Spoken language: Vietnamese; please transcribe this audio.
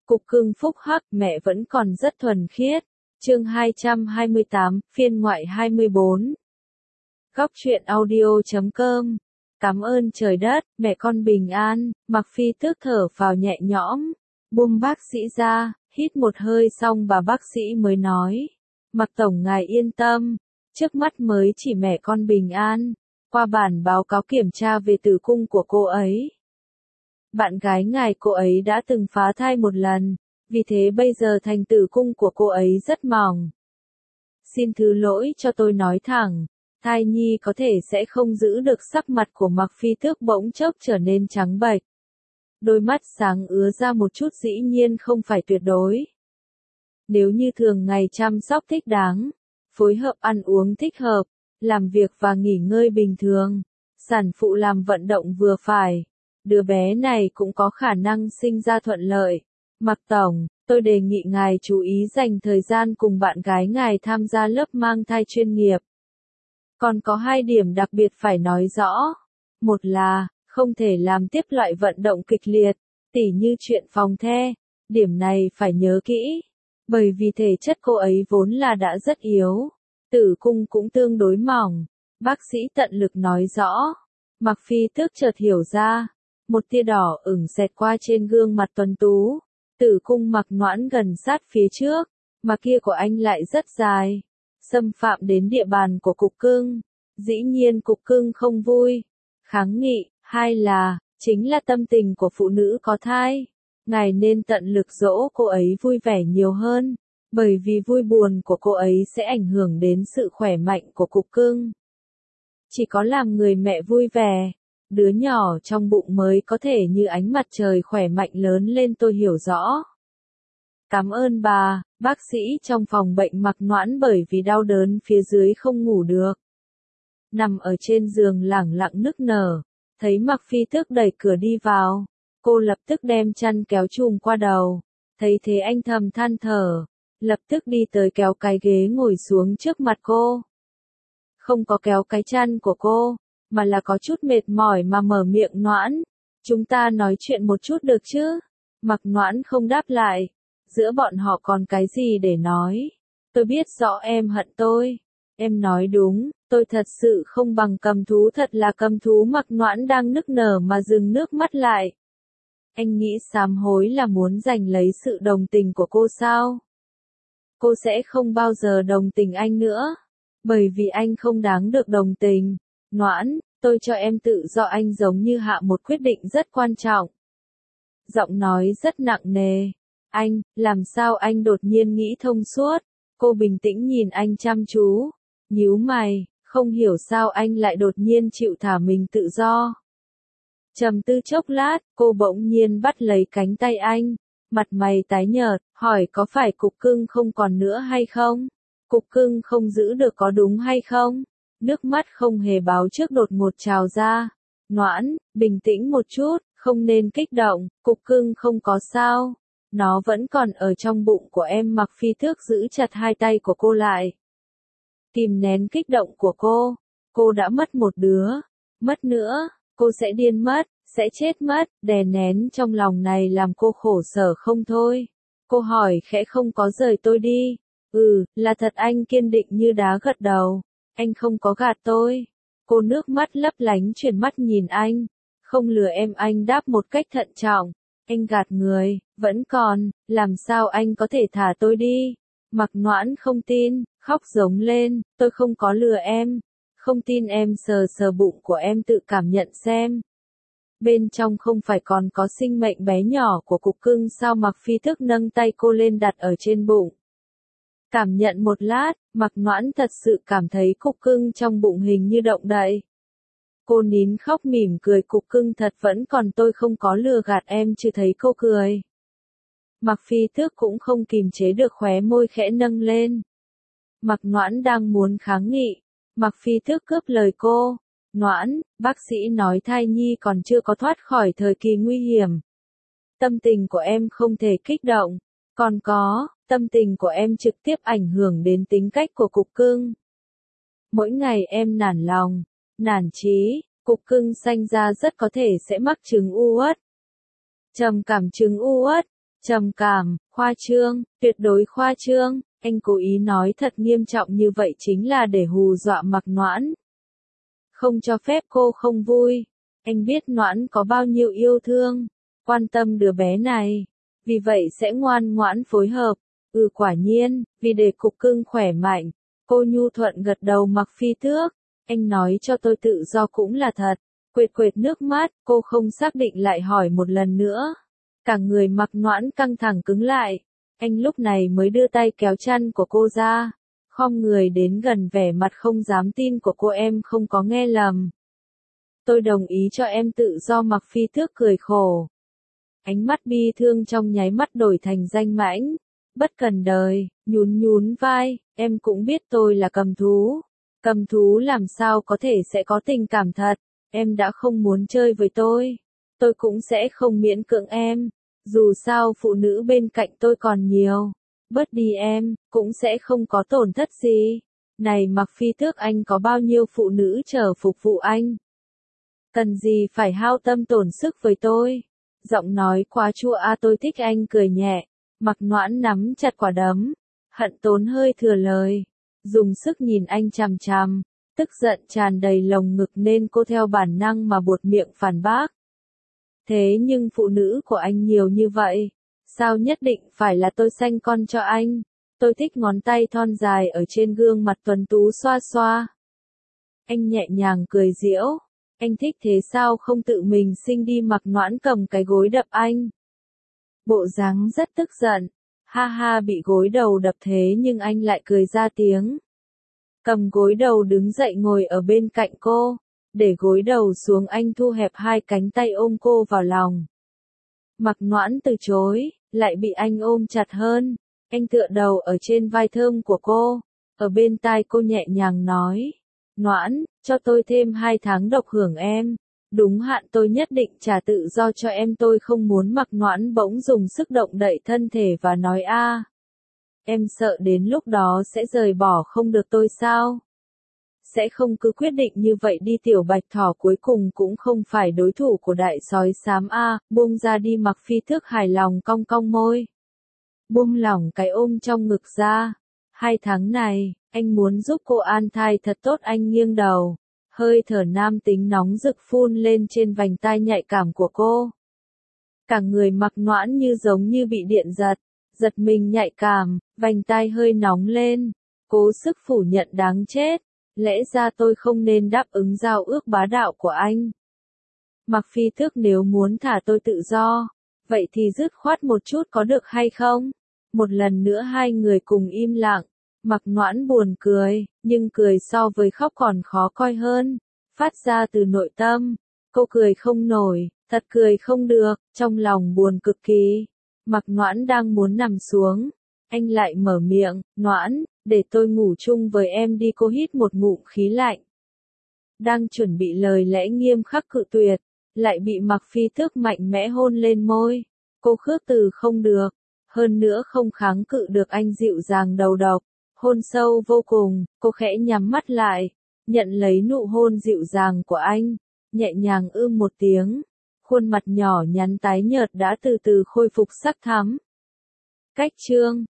Cục cưng phúc hắc, mẹ vẫn còn rất thuần khiết. Chương 228, phiên ngoại 24. Góc truyện audio.com. Cảm ơn trời đất, mẹ con bình an. Mặc Phi tước thở phào nhẹ nhõm, buông bác sĩ ra, hít một hơi xong bà bác sĩ mới nói: Mặc tổng ngài yên tâm, trước mắt mới chỉ mẹ con bình an. Qua bản báo cáo kiểm tra về tử cung của cô ấy, bạn gái ngài cô ấy đã từng phá thai một lần, vì thế bây giờ thành tử cung của cô ấy rất mỏng. Xin thứ lỗi cho tôi nói thẳng, thai nhi có thể sẽ không giữ được. Sắc mặt của Mặc Phi tước bỗng chốc trở nên trắng bệch. Đôi mắt sáng ứa ra một chút, dĩ nhiên không phải tuyệt đối. Nếu như thường ngày chăm sóc thích đáng, phối hợp ăn uống thích hợp, làm việc và nghỉ ngơi bình thường, sản phụ làm vận động vừa phải, đứa bé này cũng có khả năng sinh ra thuận lợi. Mặc tổng, tôi đề nghị ngài chú ý dành thời gian cùng bạn gái ngài tham gia lớp mang thai chuyên nghiệp. Còn có 2 điểm đặc biệt phải nói rõ. Một là, không thể làm tiếp loại vận động kịch liệt, tỉ như chuyện phòng the. Điểm này phải nhớ kỹ, bởi vì thể chất cô ấy vốn là đã rất yếu, tử cung cũng tương đối mỏng. Bác sĩ tận lực nói rõ. Mặc Phi tước chợt hiểu ra, một tia đỏ ửng xẹt qua trên gương mặt tuấn tú. Tử cung Mặc Noãn gần sát phía trước, mà kia của anh lại rất dài, xâm phạm đến địa bàn của cục cưng. Dĩ nhiên cục cưng không vui, kháng nghị. Hai là, chính là tâm tình của phụ nữ có thai. Ngài nên tận lực dỗ cô ấy vui vẻ nhiều hơn, bởi vì vui buồn của cô ấy sẽ ảnh hưởng đến sự khỏe mạnh của cục cưng. Chỉ có làm người mẹ vui vẻ, đứa nhỏ trong bụng mới có thể như ánh mặt trời khỏe mạnh lớn lên. Tôi hiểu rõ. Cảm ơn bà. Bác sĩ trong phòng bệnh Mặc Noãn bởi vì đau đớn phía dưới không ngủ được, nằm ở trên giường lẳng lặng nức nở. Thấy Mặc Phi tước đẩy cửa đi vào, cô lập tức đem chăn kéo trùm qua đầu. Thấy thế anh thầm than thở, lập tức đi tới kéo cái ghế ngồi xuống trước mặt cô. Không có kéo cái chăn của cô, mà là có chút mệt mỏi mà mở miệng: Noãn, chúng ta nói chuyện một chút được chứ? Mặc Noãn không đáp lại. Giữa bọn họ còn cái gì để nói? Tôi biết rõ em hận tôi. Em nói đúng, tôi thật sự không bằng cầm thú, thật là cầm thú. Mặc Noãn đang nức nở mà dừng nước mắt lại. Anh nghĩ sám hối là muốn giành lấy sự đồng tình của cô sao? Cô sẽ không bao giờ đồng tình anh nữa, bởi vì anh không đáng được đồng tình. Noãn, tôi cho em tự do. Anh giống như hạ một quyết định rất quan trọng. Giọng nói rất nặng nề. Anh, làm sao anh đột nhiên nghĩ thông suốt? Cô bình tĩnh nhìn anh chăm chú, nhíu mày, không hiểu sao anh lại đột nhiên chịu thả mình tự do. Trầm tư chốc lát, cô bỗng nhiên bắt lấy cánh tay anh, mặt mày tái nhợt, hỏi: có phải cục cưng không còn nữa hay không? Cục cưng không giữ được có đúng hay không? Nước mắt không hề báo trước đột ngột trào ra. Noãn, bình tĩnh một chút, không nên kích động, cục cưng không có sao. Nó vẫn còn ở trong bụng của em. Mặc Phi tước giữ chặt 2 tay của cô lại, kìm nén kích động của cô. Cô đã mất một đứa, mất nữa, cô sẽ điên mất, sẽ chết mất. Đè nén trong lòng này làm cô khổ sở không thôi. Cô hỏi khẽ: không có rời tôi đi? Là thật. Anh kiên định như đá gật đầu. Anh không có gạt tôi. Cô nước mắt lấp lánh chuyển mắt nhìn anh. Không lừa em. Anh đáp một cách thận trọng. Anh gạt người, vẫn còn, làm sao anh có thể thả tôi đi? Mặc Noãn không tin, khóc giống lên: tôi không có lừa em. Không tin em sờ sờ bụng của em tự cảm nhận xem. Bên trong không phải còn có sinh mệnh bé nhỏ của cục cưng sao? Mặc Phi tước nâng tay cô lên đặt ở trên bụng. Cảm nhận một lát, Mặc Noãn thật sự cảm thấy cục cưng trong bụng hình như động đậy. Cô nín khóc mỉm cười: cục cưng thật vẫn còn, tôi không có lừa gạt em. Chưa thấy cô cười, Mặc Phi tước cũng không kìm chế được, khóe môi khẽ nâng lên. Mặc Noãn đang muốn kháng nghị, Mặc Phi tước cướp lời cô. Noãn, bác sĩ nói thai nhi còn chưa có thoát khỏi thời kỳ nguy hiểm. Tâm tình của em không thể kích động. Còn có, tâm tình của em trực tiếp ảnh hưởng đến tính cách của cục cưng. Mỗi ngày em nản lòng, nản chí, cục cưng sanh ra rất có thể sẽ mắc chứng u uất. Trầm cảm chứng u uất, Trầm cảm, khoa trương, tuyệt đối khoa trương, anh cố ý nói thật nghiêm trọng như vậy chính là để hù dọa Mạc Noãn. Không cho phép cô không vui. Anh biết Noãn có bao nhiêu yêu thương, quan tâm đứa bé này, vì vậy sẽ ngoan ngoãn phối hợp. Quả nhiên, vì để cục cưng khỏe mạnh, cô nhu thuận gật đầu Mạc Phi Tước. Anh nói cho tôi tự do cũng là thật. Quệt quệt nước mắt, cô không xác định lại hỏi một lần nữa. Cả người Mạc Noãn căng thẳng cứng lại. Anh lúc này mới đưa tay kéo chăn của cô ra, khom người đến gần vẻ mặt không dám tin của cô. Em không có nghe lầm. Tôi đồng ý cho em tự do. Mạc Phi Tước cười khổ. Ánh mắt bi thương trong nháy mắt đổi thành danh mãnh. Bất cần đời, nhún nhún vai, em cũng biết tôi là cầm thú. Cầm thú làm sao có thể sẽ có tình cảm thật. Em đã không muốn chơi với tôi cũng sẽ không miễn cưỡng em. Dù sao phụ nữ bên cạnh tôi còn nhiều. Bớt đi em, cũng sẽ không có tổn thất gì. Này Mạc Phi Tước, anh có bao nhiêu phụ nữ chờ phục vụ anh? Cần gì phải hao tâm tổn sức với tôi? Giọng nói quá chua. Tôi thích anh. Cười nhẹ. Mạc Noãn nắm chặt quả đấm, hận tốn hơi thừa lời, dùng sức nhìn anh chằm chằm, tức giận tràn đầy lồng ngực nên cô theo bản năng mà buột miệng phản bác. Thế nhưng phụ nữ của anh nhiều như vậy, sao nhất định phải là tôi sanh con cho anh? Tôi thích ngón tay thon dài ở trên gương mặt tuấn tú xoa xoa. Anh nhẹ nhàng cười giễu. Anh thích thế sao không tự mình sinh đi? Mạc Noãn cầm cái gối đập anh. Bộ dáng rất tức giận. Ha ha, bị gối đầu đập thế nhưng anh lại cười ra tiếng. Cầm gối đầu đứng dậy ngồi ở bên cạnh cô. Để gối đầu xuống, anh thu hẹp hai cánh tay ôm cô vào lòng. Mạc Noãn từ chối, lại bị anh ôm chặt hơn. Anh tựa đầu ở trên vai thơm của cô. Ở bên tai cô nhẹ nhàng nói. Noãn, cho tôi thêm 2 tháng độc hưởng em. Đúng hạn tôi nhất định trả tự do cho em. Tôi không muốn. Mạc Noãn bỗng dùng sức động đậy thân thể và nói em sợ đến lúc đó sẽ rời bỏ không được tôi sao? Sẽ không cứ quyết định như vậy đi. Tiểu bạch thỏ cuối cùng cũng không phải đối thủ của đại sói xám. Buông ra đi. Mạc Phi Tước hài lòng cong cong môi. Buông lỏng cái ôm trong ngực ra. 2 tháng này, anh muốn giúp cô an thai thật tốt. Anh nghiêng đầu. Hơi thở nam tính nóng rực phun lên trên vành tai nhạy cảm của cô. Cả người Mạc Noãn như giống như bị điện giật mình nhạy cảm, vành tai hơi nóng lên, cố sức phủ nhận đáng chết. Lẽ ra tôi không nên đáp ứng giao ước bá đạo của anh. Mạc Phi Tước, nếu muốn thả tôi tự do, vậy thì dứt khoát một chút có được hay không? Một lần nữa hai người cùng im lặng. Mạc Noãn buồn cười, nhưng cười so với khóc còn khó coi hơn, phát ra từ nội tâm. Cô cười không nổi, thật cười không được, trong lòng buồn cực kỳ. Mạc Noãn đang muốn nằm xuống, anh lại mở miệng. Noãn, để tôi ngủ chung với em đi. Cô hít một ngụm khí lạnh. Đang chuẩn bị lời lẽ nghiêm khắc cự tuyệt, lại bị Mạc Phi Tước mạnh mẽ hôn lên môi. Cô khước từ không được, hơn nữa không kháng cự được. Anh dịu dàng đầu độc, hôn sâu vô cùng. Cô khẽ nhắm mắt lại, nhận lấy nụ hôn dịu dàng của anh, nhẹ nhàng một tiếng. Khuôn mặt nhỏ nhắn tái nhợt đã từ từ khôi phục sắc thắm. Cách chương